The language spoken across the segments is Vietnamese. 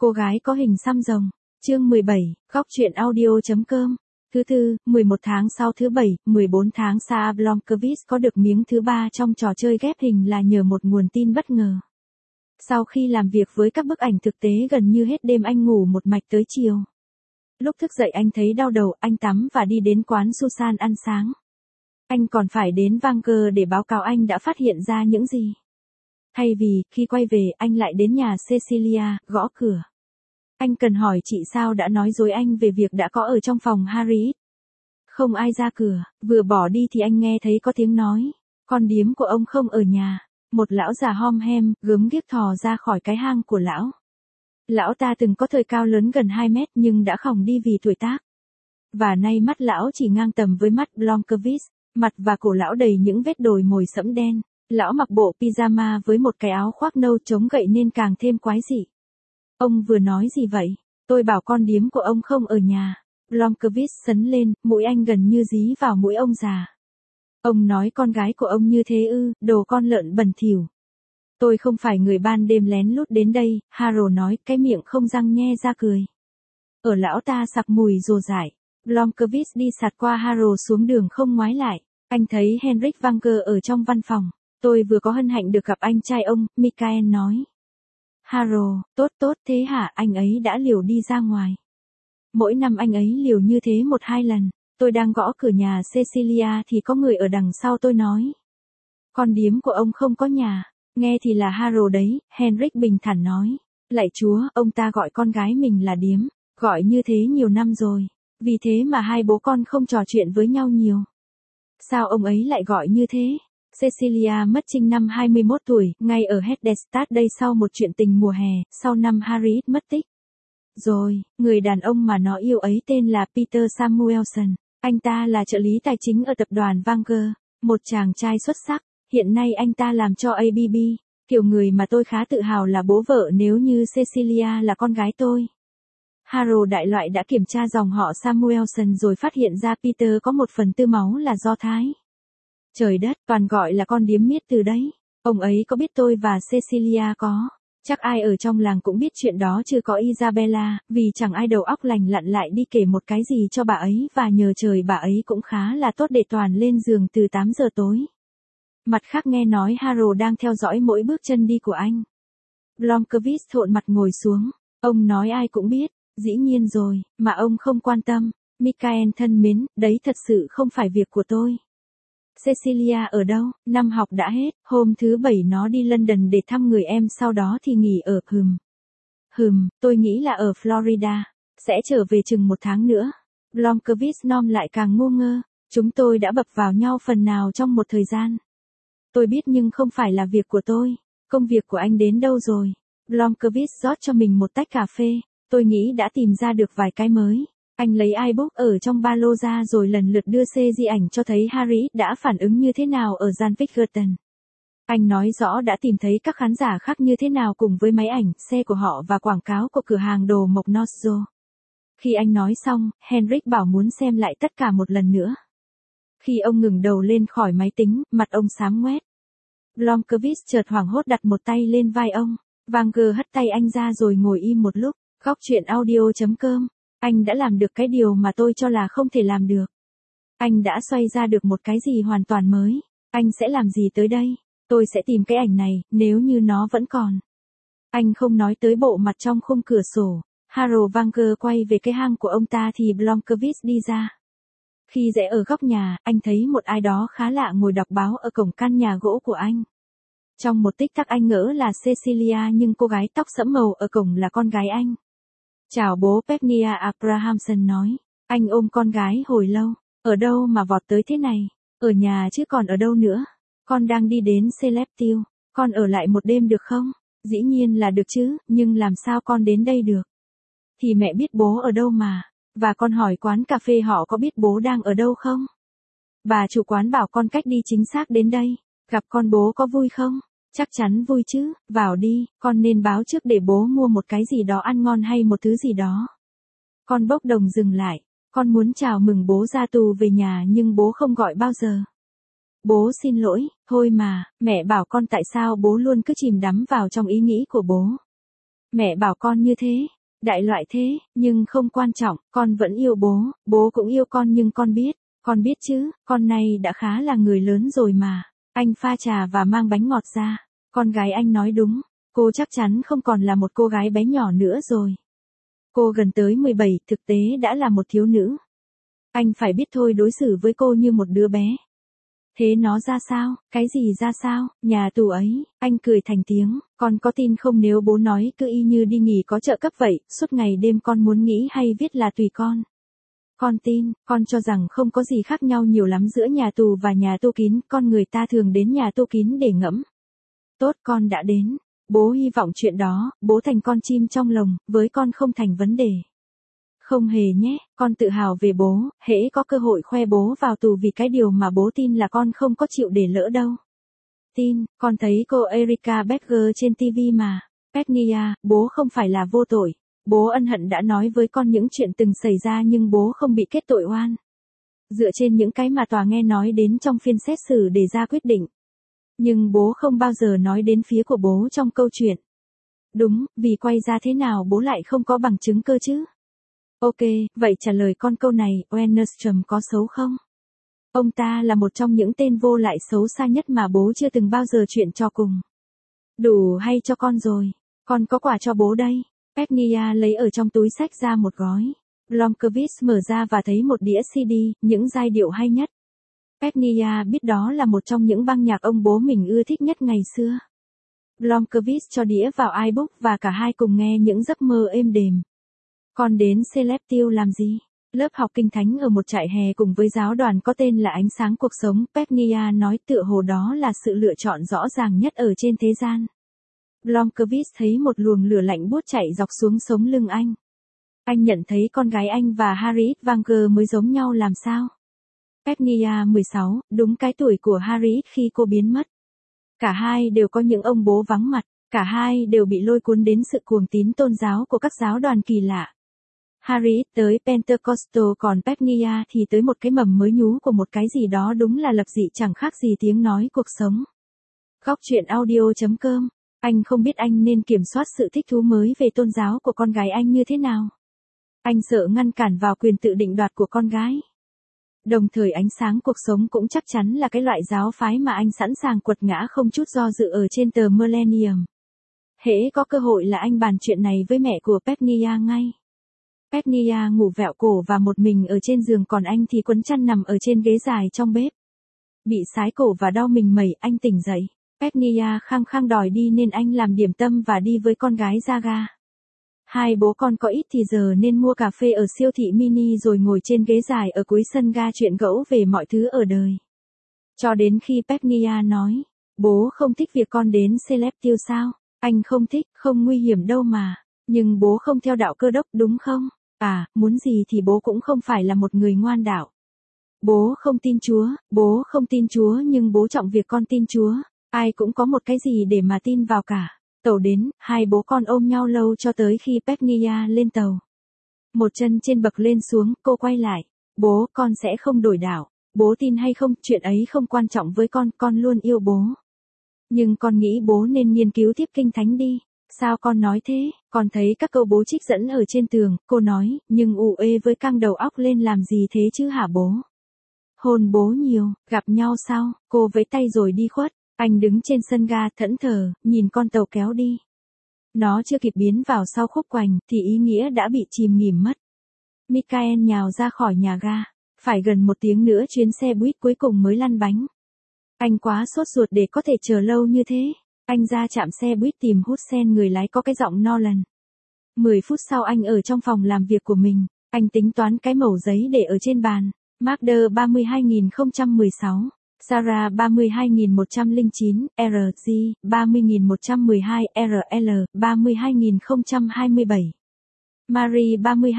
Cô gái có hình xăm rồng. Chương 17, góc truyện audio.com. Thứ tư, 11 tháng sau thứ bảy, 14 tháng Sarah Blomkvist có được miếng thứ ba trong trò chơi ghép hình là nhờ một nguồn tin bất ngờ. Sau khi làm việc với các bức ảnh thực tế gần như hết đêm anh ngủ một mạch tới chiều. Lúc thức dậy anh thấy đau đầu, anh tắm và đi đến quán Susan ăn sáng. Anh còn phải đến Vancouver để báo cáo anh đã phát hiện ra những gì. Thay vì, khi quay về, anh lại đến nhà Cecilia, gõ cửa. Anh cần hỏi chị sao đã nói dối anh về việc đã có ở trong phòng Harry. Không ai ra cửa, vừa bỏ đi thì anh nghe thấy có tiếng nói. Con điếm của ông không ở nhà. Một lão già hom hem, gớm ghiếc thò ra khỏi cái hang của lão. Lão ta từng có thời cao lớn gần 2 mét nhưng đã khòng đi vì tuổi tác. Và nay mắt lão chỉ ngang tầm với mắt Blomkvist, mặt và cổ lão đầy những vết đồi mồi sẫm đen. Lão mặc bộ pyjama với một cái áo khoác nâu chống gậy nên càng thêm quái dị. Ông vừa nói gì vậy? Tôi bảo con điếm của ông không ở nhà. Blomkvist sấn lên, mũi anh gần như dí vào mũi ông già. Ông nói con gái của ông như thế ư, đồ con lợn bẩn thỉu. Tôi không phải người ban đêm lén lút đến đây, Harold nói, cái miệng không răng nhe ra cười. Ở lão ta sặc mùi rồ dại. Blomkvist đi sạt qua Harold xuống đường không ngoái lại. Anh thấy Henrik Wanger ở trong văn phòng. Tôi vừa có hân hạnh được gặp anh trai ông, Michael nói. Harold, tốt thế hả, anh ấy đã liều đi ra ngoài. Mỗi năm anh ấy liều như thế 1-2 lần. Tôi đang gõ cửa nhà Cecilia thì có người ở đằng sau tôi nói. Con điếm của ông không có nhà. Nghe thì là Harold đấy, Henrik bình thản nói. Lạy Chúa, ông ta gọi con gái mình là điếm. Gọi như thế nhiều năm rồi. Vì thế mà hai bố con không trò chuyện với nhau nhiều. Sao ông ấy lại gọi như thế? Cecilia mất trinh năm 21 tuổi, ngay ở Hedestad đây sau một chuyện tình mùa hè, sau năm Harry mất tích. Rồi, người đàn ông mà nó yêu ấy tên là Peter Samuelson. Anh ta là trợ lý tài chính ở tập đoàn Vancouver, một chàng trai xuất sắc. Hiện nay anh ta làm cho ABB, kiểu người mà tôi khá tự hào là bố vợ nếu như Cecilia là con gái tôi. Harold đại loại đã kiểm tra dòng họ Samuelson rồi phát hiện ra Peter có 1/4 máu là Do Thái. Trời đất, toàn gọi là con điếm miết từ đấy. Ông ấy có biết tôi và Cecilia có? Chắc ai ở trong làng cũng biết chuyện đó chưa có Isabella, vì chẳng ai đầu óc lành lặn lại đi kể một cái gì cho bà ấy và nhờ trời bà ấy cũng khá là tốt để toàn lên giường từ 8 giờ tối. Mặt khác nghe nói Harold đang theo dõi mỗi bước chân đi của anh. Blomkvist thộn mặt ngồi xuống. Ông nói ai cũng biết, dĩ nhiên rồi, mà ông không quan tâm. Michael thân mến, đấy thật sự không phải việc của tôi. Cecilia ở đâu? Năm học đã hết, hôm thứ Bảy nó đi London để thăm người em sau đó thì nghỉ ở tôi nghĩ là ở Florida, sẽ trở về chừng 1 tháng nữa. Blomkvist nom lại càng ngu ngơ, chúng tôi đã bập vào nhau phần nào trong một thời gian. Tôi biết nhưng không phải là việc của tôi, công việc của anh đến đâu rồi? Blomkvist rót cho mình một tách cà phê, tôi nghĩ đã tìm ra được vài cái mới. Anh lấy iBook ở trong ba lô ra rồi lần lượt đưa di ảnh cho thấy Harry đã phản ứng như thế nào ở Zandvoort. Anh nói rõ đã tìm thấy các khán giả khác như thế nào cùng với máy ảnh, xe của họ và quảng cáo của cửa hàng đồ mộc Nozzo. Khi anh nói xong, Henrik bảo muốn xem lại tất cả một lần nữa. Khi ông ngừng đầu lên khỏi máy tính, mặt ông xám ngoét. Blomkvist chợt hoảng hốt đặt một tay lên vai ông. Wanger hất tay anh ra rồi ngồi im một lúc. Góc truyện audio.com. Anh đã làm được cái điều mà tôi cho là không thể làm được. Anh đã xoay ra được một cái gì hoàn toàn mới. Anh sẽ làm gì tới đây? Tôi sẽ tìm cái ảnh này, nếu như nó vẫn còn. Anh không nói tới bộ mặt trong khung cửa sổ. Harold Wanger quay về cái hang của ông ta thì Blomkvist đi ra. Khi rẽ ở góc nhà, anh thấy một ai đó khá lạ ngồi đọc báo ở cổng căn nhà gỗ của anh. Trong một tích tắc anh ngỡ là Cecilia nhưng cô gái tóc sẫm màu ở cổng là con gái anh. Chào bố, Pepnia Abrahamson nói. Anh ôm con gái hồi lâu. Ở đâu mà vọt tới thế này? Ở nhà chứ còn ở đâu nữa? Con đang đi đến Celestial. Con ở lại một đêm được không? Dĩ nhiên là được chứ, nhưng làm sao con đến đây được? Thì mẹ biết bố ở đâu mà. Và con hỏi quán cà phê họ có biết bố đang ở đâu không? Bà chủ quán bảo con cách đi chính xác đến đây. Gặp con bố có vui không? Chắc chắn vui chứ, vào đi, con nên báo trước để bố mua một cái gì đó ăn ngon hay một thứ gì đó. Con bốc đồng dừng lại, con muốn chào mừng bố ra tù về nhà nhưng bố không gọi bao giờ. Bố xin lỗi, thôi mà, mẹ bảo con tại sao bố luôn cứ chìm đắm vào trong ý nghĩ của bố. Mẹ bảo con như thế, đại loại thế, nhưng không quan trọng, con vẫn yêu bố, bố cũng yêu con nhưng con biết chứ, con này đã khá là người lớn rồi mà. Anh pha trà và mang bánh ngọt ra. Con gái anh nói đúng, cô chắc chắn không còn là một cô gái bé nhỏ nữa rồi. Cô gần tới 17, thực tế đã là một thiếu nữ. Anh phải biết thôi đối xử với cô như một đứa bé. Thế nó ra sao, cái gì ra sao, nhà tù ấy, anh cười thành tiếng, con có tin không nếu bố nói cứ y như đi nghỉ có trợ cấp vậy, suốt ngày đêm con muốn nghĩ hay viết là tùy con. Con tin, con cho rằng không có gì khác nhau nhiều lắm giữa nhà tù và nhà tu kín, con người ta thường đến nhà tu kín để ngẫm. Tốt con đã đến, bố hy vọng chuyện đó, bố thành con chim trong lồng, với con không thành vấn đề. Không hề nhé, con tự hào về bố, hễ có cơ hội khoe bố vào tù vì cái điều mà bố tin là con không có chịu để lỡ đâu. Tin, con thấy cô Erika Berger trên TV mà. Petnia, bố không phải là vô tội. Bố ân hận đã nói với con những chuyện từng xảy ra nhưng bố không bị kết tội oan. Dựa trên những cái mà tòa nghe nói đến trong phiên xét xử để ra quyết định. Nhưng bố không bao giờ nói đến phía của bố trong câu chuyện. Đúng, vì quay ra thế nào bố lại không có bằng chứng cơ chứ? Ok, vậy trả lời con câu này, Wennerstrom có xấu không? Ông ta là một trong những tên vô lại xấu xa nhất mà bố chưa từng bao giờ chuyện cho cùng. Đủ hay cho con rồi, con có quà cho bố đây. Petnia lấy ở trong túi xách ra một gói. Blomkvist mở ra và thấy một đĩa CD, những giai điệu hay nhất. Petnia biết đó là một trong những băng nhạc ông bố mình ưa thích nhất ngày xưa. Blomkvist cho đĩa vào iBook và cả hai cùng nghe những giấc mơ êm đềm. Con đến Celestial làm gì? Lớp học kinh thánh ở một trại hè cùng với giáo đoàn có tên là Ánh sáng cuộc sống. Petnia nói tựa hồ đó là sự lựa chọn rõ ràng nhất ở trên thế gian. Blomkvist thấy một luồng lửa lạnh buốt chạy dọc xuống sống lưng anh. Anh nhận thấy con gái anh và Harriet Wanger mới giống nhau làm sao? Petnia 16, đúng cái tuổi của Harriet khi cô biến mất. Cả hai đều có những ông bố vắng mặt, cả hai đều bị lôi cuốn đến sự cuồng tín tôn giáo của các giáo đoàn kỳ lạ. Harriet tới Pentecostal còn Petnia thì tới một cái mầm mới nhú của một cái gì đó đúng là lập dị chẳng khác gì tiếng nói cuộc sống. Góc chuyện audio.com. Anh không biết anh nên kiểm soát sự thích thú mới về tôn giáo của con gái anh như thế nào. Anh sợ ngăn cản vào quyền tự định đoạt của con gái. Đồng thời ánh sáng cuộc sống cũng chắc chắn là cái loại giáo phái mà anh sẵn sàng quật ngã không chút do dự ở trên tờ Millennium. Hễ có cơ hội là anh bàn chuyện này với mẹ của Petnia ngay. Petnia ngủ vẹo cổ và một mình ở trên giường còn anh thì quấn chăn nằm ở trên ghế dài trong bếp. Bị sái cổ và đau mình mẩy anh tỉnh dậy. Petnia khăng khăng đòi đi nên anh làm điểm tâm và đi với con gái ra ga. Hai bố con có ít thì giờ nên mua cà phê ở siêu thị mini rồi ngồi trên ghế dài ở cuối sân ga chuyện gẫu về mọi thứ ở đời. Cho đến khi Petnia nói, bố không thích việc con đến Celestial sao? Anh không thích, không nguy hiểm đâu mà. Nhưng bố không theo đạo Cơ đốc đúng không? À, muốn gì thì bố cũng không phải là một người ngoan đạo. Bố không tin Chúa nhưng bố trọng việc con tin Chúa. Ai cũng có một cái gì để mà tin vào cả. Tàu đến, hai bố con ôm nhau lâu cho tới khi Petnia lên tàu. Một chân trên bậc lên xuống, cô quay lại. Bố, con sẽ không đổi đạo. Bố tin hay không, chuyện ấy không quan trọng với con luôn yêu bố. Nhưng con nghĩ bố nên nghiên cứu tiếp kinh thánh đi. Sao con nói thế? Con thấy các câu bố trích dẫn ở trên tường, cô nói, nhưng ù ê với căng đầu óc lên làm gì thế chứ hả bố? Hôn bố nhiều, gặp nhau sau, cô vẫy tay rồi đi khuất. Anh đứng trên sân ga thẫn thờ, nhìn con tàu kéo đi. Nó chưa kịp biến vào sau khúc quành, thì ý nghĩa đã bị chìm nghỉm mất. Michael nhào ra khỏi nhà ga. Phải gần 1 tiếng nữa chuyến xe buýt cuối cùng mới lăn bánh. Anh quá sốt ruột để có thể chờ lâu như thế. Anh ra trạm xe buýt tìm Hudson người lái có cái giọng Nolan. 10 phút sau anh ở trong phòng làm việc của mình. Anh tính toán cái mẩu giấy để ở trên bàn. Magda 32016. Sarah 32109, RG 30112, RL 32027. Marie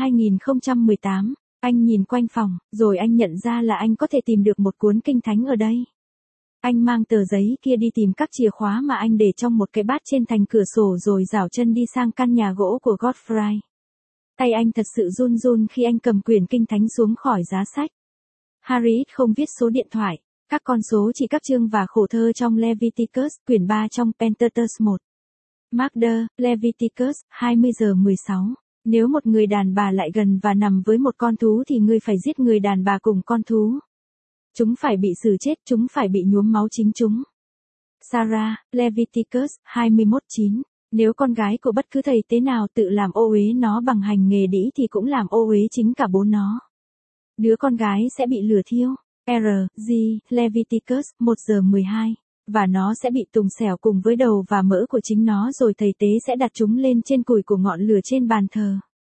32018. Anh nhìn quanh phòng, rồi anh nhận ra là anh có thể tìm được một cuốn kinh thánh ở đây. Anh mang tờ giấy kia đi tìm các chìa khóa mà anh để trong một cái bát trên thành cửa sổ rồi rảo chân đi sang căn nhà gỗ của Godfrey. Tay anh thật sự run run khi anh cầm quyển kinh thánh xuống khỏi giá sách. Harriet không viết số điện thoại. Các con số chỉ các chương và khổ thơ trong Leviticus, quyển 3 trong Pentateuch 1. Magda, Leviticus, 20 giờ 16. Nếu một người đàn bà lại gần và nằm với một con thú thì ngươi phải giết người đàn bà cùng con thú. Chúng phải bị xử chết, chúng phải bị nhuốm máu chính chúng. Sarah, Leviticus, 21:9. Nếu con gái của bất cứ thầy tế nào tự làm ô uế nó bằng hành nghề đĩ thì cũng làm ô uế chính cả bố nó. Đứa con gái sẽ bị lửa thiêu. R.G. Leviticus, 1 giờ 12. Và nó sẽ bị tùng xẻo cùng với đầu và mỡ của chính nó rồi thầy tế sẽ đặt chúng lên trên củi của ngọn lửa trên bàn thờ.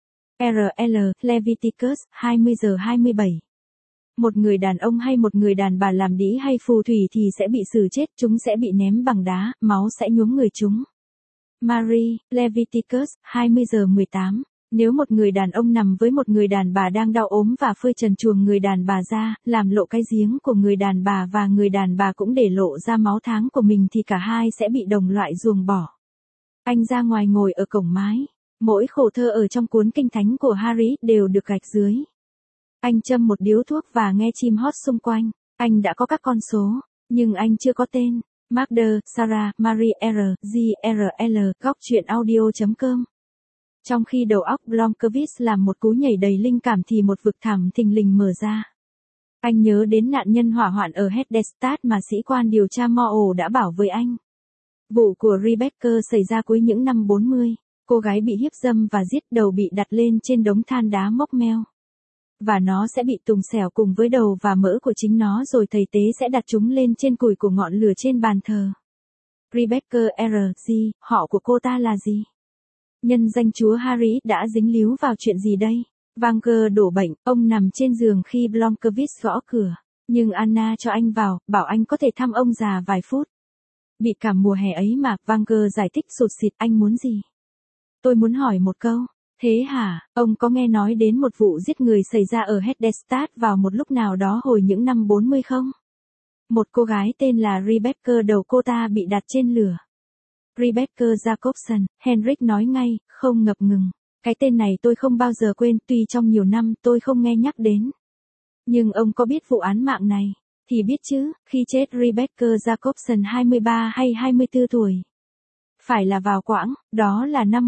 R.L. Leviticus, 20 giờ 27. Một người đàn ông hay một người đàn bà làm đĩ hay phù thủy thì sẽ bị xử chết, chúng sẽ bị ném bằng đá, máu sẽ nhuốm người chúng. Mary, Leviticus, 20 giờ 18. Nếu một người đàn ông nằm với một người đàn bà đang đau ốm và phơi trần chuồng người đàn bà ra, làm lộ cái giếng của người đàn bà và người đàn bà cũng để lộ ra máu tháng của mình thì cả hai sẽ bị đồng loại ruồng bỏ. Anh ra ngoài ngồi ở cổng mái. Mỗi khổ thơ ở trong cuốn kinh thánh của Harry đều được gạch dưới. Anh châm một điếu thuốc và nghe chim hót xung quanh. Anh đã có các con số, nhưng anh chưa có tên. Magda, Sarah, Mary R. G. R. L. Góc chuyện audio.com. Trong khi đầu óc Blomkvist làm một cú nhảy đầy linh cảm thì một vực thẳm thình lình mở ra. Anh nhớ đến nạn nhân hỏa hoạn ở Hedestad mà sĩ quan điều tra Moore đã bảo với anh. Vụ của Rebecca xảy ra cuối những năm 40. Cô gái bị hiếp dâm và giết, đầu bị đặt lên trên đống than đá mốc meo. Và nó sẽ bị tùng xẻo cùng với đầu và mỡ của chính nó rồi thầy tế sẽ đặt chúng lên trên củi của ngọn lửa trên bàn thờ. Rebecca R.G. Họ của cô ta là gì? Nhân danh Chúa Harry đã dính líu vào chuyện gì đây? Vanger đổ bệnh, ông nằm trên giường khi Blomkvist gõ cửa. Nhưng Anna cho anh vào, bảo anh có thể thăm ông già vài phút. Bị cảm mùa hè ấy mà, Vanger giải thích sụt sịt, anh muốn gì? Tôi muốn hỏi một câu. Thế hả, ông có nghe nói đến một vụ giết người xảy ra ở Hedestad vào một lúc nào đó hồi những năm 40 không? Một cô gái tên là Rebecca, đầu cô ta bị đặt trên lửa. Rebecca Jacobson, Henrik nói ngay, không ngập ngừng. Cái tên này tôi không bao giờ quên, tuy trong nhiều năm tôi không nghe nhắc đến. Nhưng ông có biết vụ án mạng này? Thì biết chứ, khi chết Rebecca Jacobson 23 hay 24 tuổi. Phải là vào quãng, đó là năm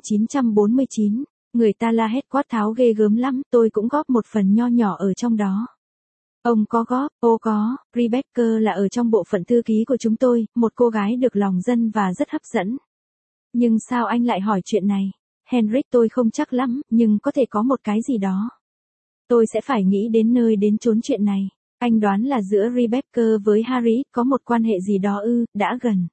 1949. Người ta la hét quát tháo ghê gớm lắm, tôi cũng góp một phần nho nhỏ ở trong đó. Ông có góp, có, Rebecca là ở trong bộ phận thư ký của chúng tôi, một cô gái được lòng dân và rất hấp dẫn. Nhưng sao anh lại hỏi chuyện này? Henrik, tôi không chắc lắm, nhưng có thể có một cái gì đó. Tôi sẽ phải nghĩ đến nơi đến chốn chuyện này. Anh đoán là giữa Rebecca với Harry có một quan hệ gì đó đã gần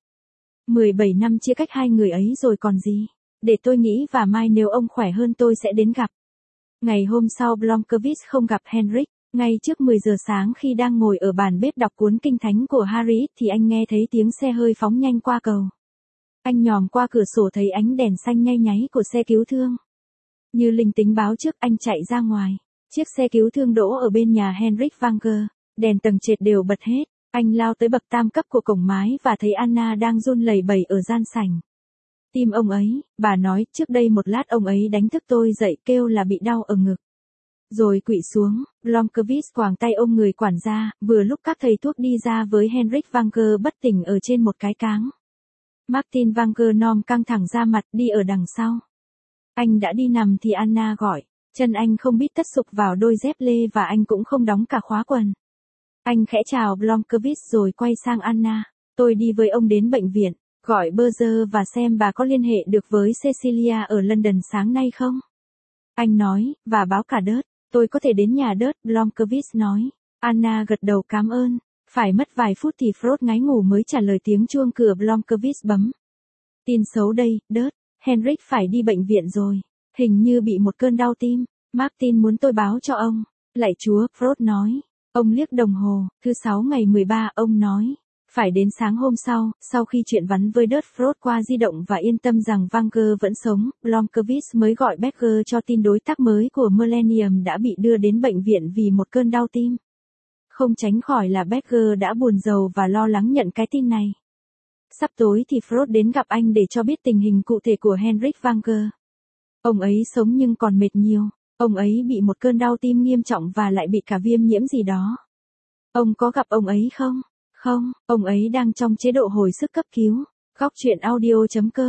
17 năm chia cách hai người ấy rồi còn gì. Để tôi nghĩ và mai nếu ông khỏe hơn tôi sẽ đến gặp. Ngày hôm sau Blomkvist không gặp Henrik. Ngay trước 10 giờ sáng khi đang ngồi ở bàn bếp đọc cuốn kinh thánh của Harry thì anh nghe thấy tiếng xe hơi phóng nhanh qua cầu. Anh nhòm qua cửa sổ thấy ánh đèn xanh nhay nháy của xe cứu thương. Như linh tính báo trước, anh chạy ra ngoài. Chiếc xe cứu thương đỗ ở bên nhà Henrik Vanger. Đèn tầng trệt đều bật hết. Anh lao tới bậc tam cấp của cổng mái và thấy Anna đang run lẩy bẩy ở gian sảnh. Tim ông ấy, bà nói, trước đây một lát ông ấy đánh thức tôi dậy kêu là bị đau ở ngực. Rồi quỵ xuống, Blomkvist quàng tay ôm người quản gia, vừa lúc các thầy thuốc đi ra với Henrik Vanger bất tỉnh ở trên một cái cáng. Martin Vanger nom căng thẳng ra mặt đi ở đằng sau. Anh đã đi nằm thì Anna gọi, chân anh không biết tất sục vào đôi dép lê và anh cũng không đóng cả khóa quần. Anh khẽ chào Blomkvist rồi quay sang Anna, tôi đi với ông đến bệnh viện, gọi Berger và xem bà có liên hệ được với Cecilia ở London sáng nay không. Anh nói, và báo cả Đớt. Tôi có thể đến nhà Đớt, Blomkvist nói. Anna gật đầu cảm ơn. Phải mất vài phút thì Frost ngái ngủ mới trả lời tiếng chuông cửa Blomkvist bấm. Tin xấu đây, Đớt. Henrik phải đi bệnh viện rồi. Hình như bị một cơn đau tim. Martin muốn tôi báo cho ông. Lạy Chúa, Frost nói. Ông liếc đồng hồ, thứ 6 ngày 13, ông nói. Phải đến sáng hôm sau khi chuyện vắn với Đớt Frost qua di động và yên tâm rằng Vanger vẫn sống, Blomkvist mới gọi Berger cho tin đối tác mới của Millennium đã bị đưa đến bệnh viện vì một cơn đau tim. Không tránh khỏi là Berger đã buồn rầu và lo lắng nhận cái tin này. Sắp tối thì Frost đến gặp anh để cho biết tình hình cụ thể của Henrik Vanger. Ông ấy sống nhưng còn mệt nhiều, ông ấy bị một cơn đau tim nghiêm trọng và lại bị cả viêm nhiễm gì đó. Ông có gặp ông ấy không? Không, ông ấy đang trong chế độ hồi sức cấp cứu. Góc chuyện audio.com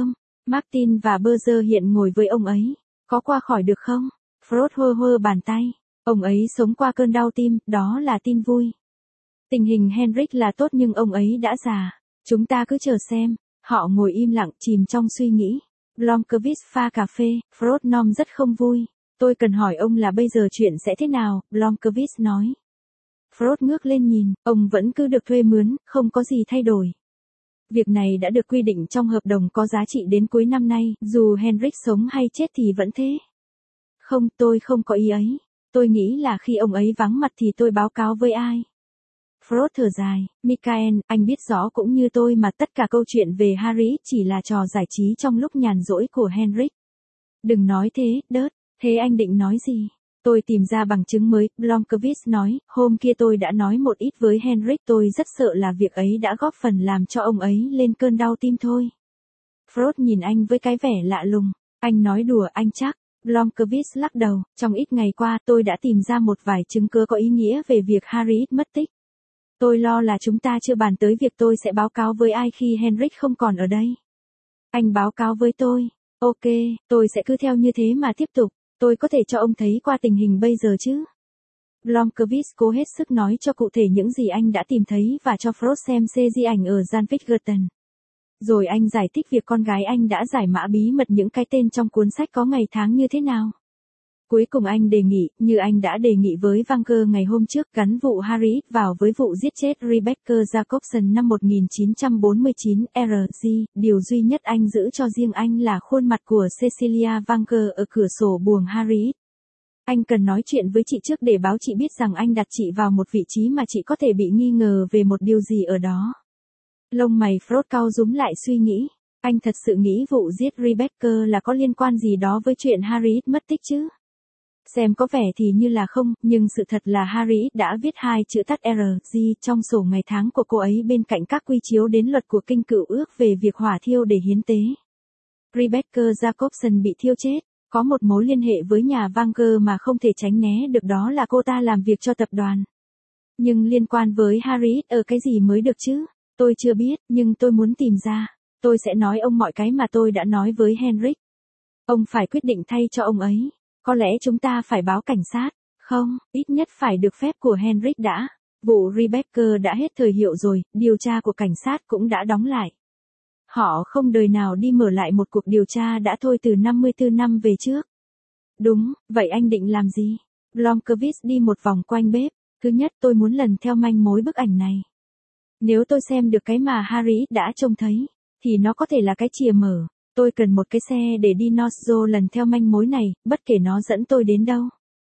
Martin và Berger hiện ngồi với ông ấy. Có qua khỏi được không? Frost hơ hơ bàn tay. Ông ấy sống qua cơn đau tim, đó là tin vui. Tình hình Henrik là tốt nhưng ông ấy đã già. Chúng ta cứ chờ xem. Họ ngồi im lặng chìm trong suy nghĩ. Blomqvist pha cà phê, Frost nom rất không vui. Tôi cần hỏi ông là bây giờ chuyện sẽ thế nào, Blomqvist nói. Frost ngước lên nhìn, ông vẫn cứ được thuê mướn, không có gì thay đổi. Việc này đã được quy định trong hợp đồng có giá trị đến cuối năm nay, dù Henrik sống hay chết thì vẫn thế. Không, tôi không có ý ấy. Tôi nghĩ là khi ông ấy vắng mặt thì tôi báo cáo với ai. Frost thở dài, Mikael, anh biết rõ cũng như tôi mà tất cả câu chuyện về Harry chỉ là trò giải trí trong lúc nhàn rỗi của Henrik. Đừng nói thế, Đớt, thế anh định nói gì? Tôi tìm ra bằng chứng mới, Blomqvist nói, hôm kia tôi đã nói một ít với Henrik, tôi rất sợ là việc ấy đã góp phần làm cho ông ấy lên cơn đau tim thôi. Frost nhìn anh với cái vẻ lạ lùng, anh nói đùa anh chắc. Blomqvist lắc đầu, trong ít ngày qua tôi đã tìm ra một vài chứng cứ có ý nghĩa về việc Harry mất tích. Tôi lo là chúng ta chưa bàn tới việc tôi sẽ báo cáo với ai khi Henrik không còn ở đây. Anh báo cáo với tôi. Ok, tôi sẽ cứ theo như thế mà tiếp tục. Tôi có thể cho ông thấy qua tình hình bây giờ chứ? Blomqvist cố hết sức nói cho cụ thể những gì anh đã tìm thấy và cho Frost xem di ảnh ở Zandvikerten. Rồi anh giải thích việc con gái anh đã giải mã bí mật những cái tên trong cuốn sách có ngày tháng như thế nào. Cuối cùng anh đề nghị, như anh đã đề nghị với Vanker ngày hôm trước, gắn vụ Harry vào với vụ giết chết Rebecca Jacobson năm 1949 RG, điều duy nhất anh giữ cho riêng anh là khuôn mặt của Cecilia Vanker ở cửa sổ buồng Harry. Anh cần nói chuyện với chị trước để báo chị biết rằng anh đặt chị vào một vị trí mà chị có thể bị nghi ngờ về một điều gì ở đó. Lông mày Frost cau rúm lại suy nghĩ. Anh thật sự nghĩ vụ giết Rebecca là có liên quan gì đó với chuyện Harry mất tích chứ? Xem có vẻ thì như là không, nhưng sự thật là Harry đã viết 2 chữ tắt RG trong sổ ngày tháng của cô ấy bên cạnh các quy chiếu đến luật của kinh cựu ước về việc hỏa thiêu để hiến tế. Rebecca Jacobson bị thiêu chết, có một mối liên hệ với nhà Vanker mà không thể tránh né được, đó là cô ta làm việc cho tập đoàn. Nhưng liên quan với Harry ở cái gì mới được chứ? Tôi chưa biết, nhưng tôi muốn tìm ra. Tôi sẽ nói ông mọi cái mà tôi đã nói với Henrik. Ông phải quyết định thay cho ông ấy. Có lẽ chúng ta phải báo cảnh sát. Không, ít nhất phải được phép của Henrik đã. Vụ Rebecca đã hết thời hiệu rồi, điều tra của cảnh sát cũng đã đóng lại. Họ không đời nào đi mở lại một cuộc điều tra đã thôi từ 54 năm về trước. Đúng, vậy anh định làm gì? Blomqvist đi một vòng quanh bếp. Thứ nhất, tôi muốn lần theo manh mối bức ảnh này. Nếu tôi xem được cái mà Harry đã trông thấy, thì nó có thể là cái chìa mở. Tôi cần một cái xe để đi North lần theo manh mối này, bất kể nó dẫn tôi đến đâu.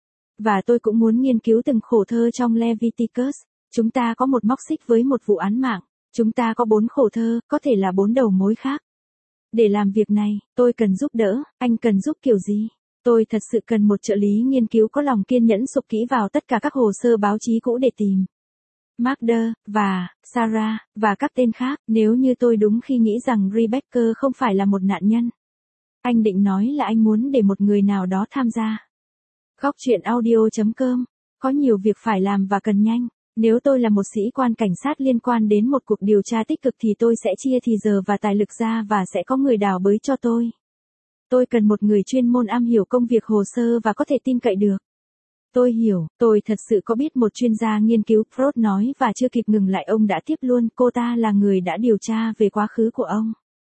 Và tôi cũng muốn nghiên cứu từng khổ thơ trong Leviticus. Chúng ta có một móc xích với một vụ án mạng. Chúng ta có 4 khổ thơ, có thể là 4 đầu mối khác. Để làm việc này, tôi cần giúp đỡ. Anh cần giúp kiểu gì? Tôi thật sự cần một trợ lý nghiên cứu có lòng kiên nhẫn sục kỹ vào tất cả các hồ sơ báo chí cũ để tìm Magda, và Sarah, và các tên khác, nếu như tôi đúng khi nghĩ rằng Rebecca không phải là một nạn nhân. Anh định nói là anh muốn để một người nào đó tham gia. Góc truyện audio.com. Có nhiều việc phải làm và cần nhanh. Nếu tôi là một sĩ quan cảnh sát liên quan đến một cuộc điều tra tích cực thì tôi sẽ chia thì giờ và tài lực ra và sẽ có người đào bới cho tôi. Tôi cần một người chuyên môn am hiểu công việc hồ sơ và có thể tin cậy được. Tôi hiểu, tôi thật sự có biết một chuyên gia nghiên cứu, Frost nói, và chưa kịp ngừng lại ông đã tiếp luôn, cô ta là người đã điều tra về quá khứ của ông.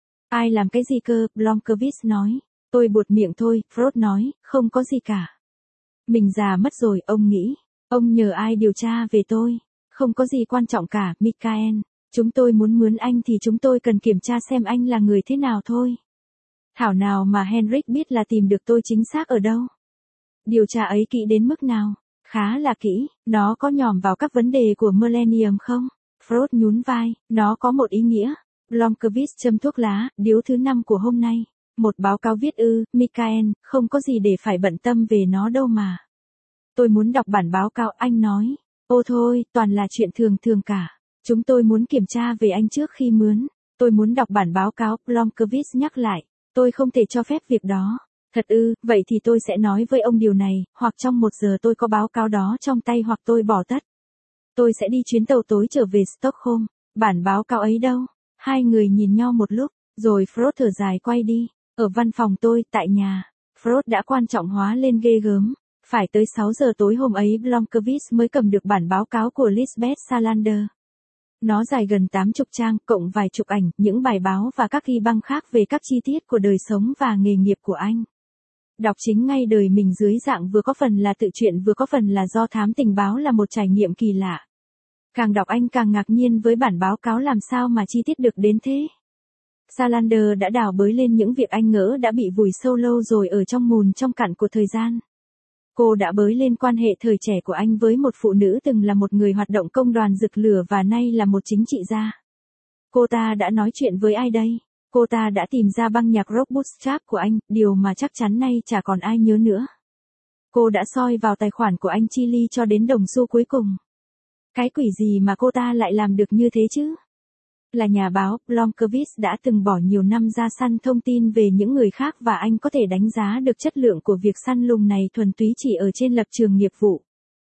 Ai làm cái gì cơ, Blomqvist nói. Tôi buột miệng thôi, Frost nói, không có gì cả. Mình già mất rồi, ông nghĩ. Ông nhờ ai điều tra về tôi? Không có gì quan trọng cả, Mikael. Chúng tôi muốn mướn anh thì chúng tôi cần kiểm tra xem anh là người thế nào thôi. Thảo nào mà Henrik biết là tìm được tôi chính xác ở đâu. Điều tra ấy kỹ đến mức nào? Khá là kỹ, nó có nhòm vào các vấn đề của Millennium không? Frost nhún vai, nó có một ý nghĩa. Blomqvist châm thuốc lá, điếu thứ 5 của hôm nay. Một báo cáo viết Mikael, không có gì để phải bận tâm về nó đâu mà. Tôi muốn đọc bản báo cáo, anh nói. Ô thôi, toàn là chuyện thường cả. Chúng tôi muốn kiểm tra về anh trước khi mướn. Tôi muốn đọc bản báo cáo, Blomqvist nhắc lại. Tôi không thể cho phép việc đó. Thật vậy thì tôi sẽ nói với ông điều này, hoặc trong 1 giờ tôi có báo cáo đó trong tay hoặc tôi bỏ tất. Tôi sẽ đi chuyến tàu tối trở về Stockholm. Bản báo cáo ấy đâu? Hai người nhìn nhau một lúc, Rồi Frost thở dài quay đi. Ở văn phòng tôi, tại nhà, Frost đã quan trọng hóa lên ghê gớm. Phải tới 6 giờ tối hôm ấy Blomkvist mới cầm được bản báo cáo của Lisbeth Salander. Nó dài gần 80 trang, cộng vài chục ảnh, những bài báo và các ghi băng khác về các chi tiết của đời sống và nghề nghiệp của anh. Đọc chính ngay đời mình dưới dạng vừa có phần là tự truyện vừa có phần là do thám tình báo là một trải nghiệm kỳ lạ. Càng đọc anh càng ngạc nhiên với bản báo cáo làm sao mà chi tiết được đến thế. Salander đã đào bới lên những việc anh ngỡ đã bị vùi sâu lâu rồi ở trong mùn trong cặn của thời gian. Cô đã bới lên quan hệ thời trẻ của anh với một phụ nữ từng là một người hoạt động công đoàn rực lửa và nay là một chính trị gia. Cô ta đã nói chuyện với ai đây? Cô ta đã tìm ra băng nhạc rock Bootstrap của anh, điều mà chắc chắn nay chả còn ai nhớ nữa. Cô đã soi vào tài khoản của anh Chili cho đến đồng xu cuối cùng. Cái quỷ gì mà cô ta lại làm được như thế chứ? Là nhà báo, Blomkvist đã từng bỏ nhiều năm ra săn thông tin về những người khác và anh có thể đánh giá được chất lượng của việc săn lùng này thuần túy chỉ ở trên lập trường nghiệp vụ.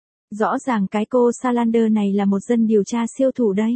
Rõ ràng cái cô Salander này là một dân điều tra siêu thủ đây.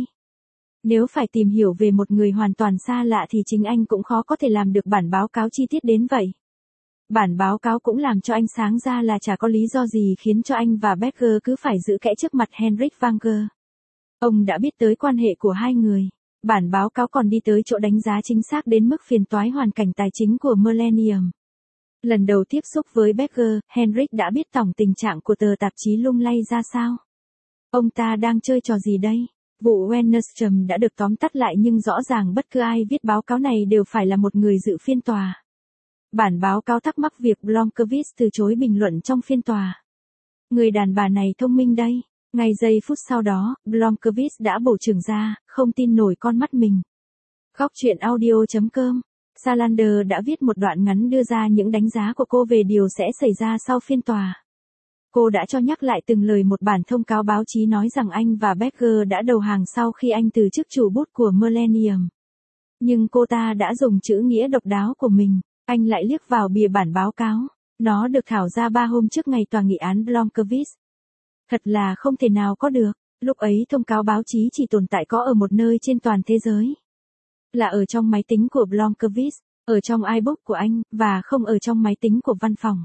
Nếu phải tìm hiểu về một người hoàn toàn xa lạ thì chính anh cũng khó có thể làm được bản báo cáo chi tiết đến vậy. Bản báo cáo cũng làm cho anh sáng ra là chả có lý do gì khiến cho anh và Becker cứ phải giữ kẽ trước mặt Henrik Wanger. Ông đã biết tới quan hệ của hai người. Bản báo cáo còn đi tới chỗ đánh giá chính xác đến mức phiền toái hoàn cảnh tài chính của Millennium. Lần đầu tiếp xúc với Becker, Henrik đã biết tổng tình trạng của tờ tạp chí lung lay ra sao. Ông ta đang chơi trò gì đây? Vụ Wennerstrom đã được tóm tắt lại nhưng rõ ràng bất cứ ai viết báo cáo này đều phải là một người dự phiên tòa. Bản báo cáo thắc mắc việc Blomkvist từ chối bình luận trong phiên tòa. Người đàn bà này thông minh đây. Ngay giây phút sau đó, Blomkvist đã bổ trưởng ra, không tin nổi con mắt mình. Góc truyện audio.com. Salander đã viết một đoạn ngắn đưa ra những đánh giá của cô về điều sẽ xảy ra sau phiên tòa. Cô đã cho nhắc lại từng lời một bản thông cáo báo chí nói rằng anh và Becker đã đầu hàng sau khi anh từ chức chủ bút của Millennium. Nhưng cô ta đã dùng chữ nghĩa độc đáo của mình. Anh lại liếc vào bìa bản báo cáo. Nó được thảo ra 3 hôm trước ngày tòa nghị án Blomkvist. Thật là không thể nào có được. Lúc ấy thông cáo báo chí chỉ tồn tại có ở một nơi trên toàn thế giới. Là ở trong máy tính của Blomkvist, ở trong iBook của anh, và không ở trong máy tính của văn phòng.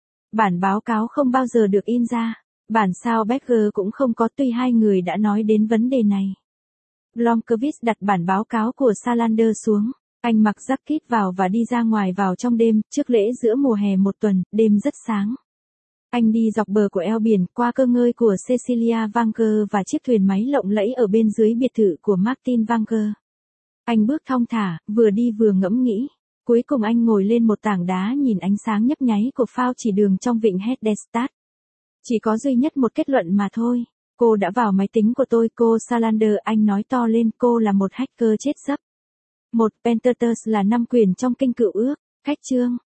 Bản báo cáo không bao giờ được in ra. Bản sao Becker cũng không có tuy hai người đã nói đến vấn đề này. Blomkvist đặt bản báo cáo của Salander xuống. Anh mặc jacket vào và đi ra ngoài vào trong đêm, trước lễ giữa mùa hè một tuần, đêm rất sáng. Anh đi dọc bờ của eo biển, qua cơ ngơi của Cecilia Wanger và chiếc thuyền máy lộng lẫy ở bên dưới biệt thự của Martin Wanger. Anh bước thong thả, vừa đi vừa ngẫm nghĩ. Cuối cùng anh ngồi lên một tảng đá nhìn ánh sáng nhấp nháy của phao chỉ đường trong vịnh Hedestad. Chỉ có duy nhất một kết luận mà thôi. Cô đã vào máy tính của tôi, cô Salander, anh nói to lên, cô là một hacker chết sấp. Một Pentateuch là 5 quyền trong kinh cựu ước. Khách chương.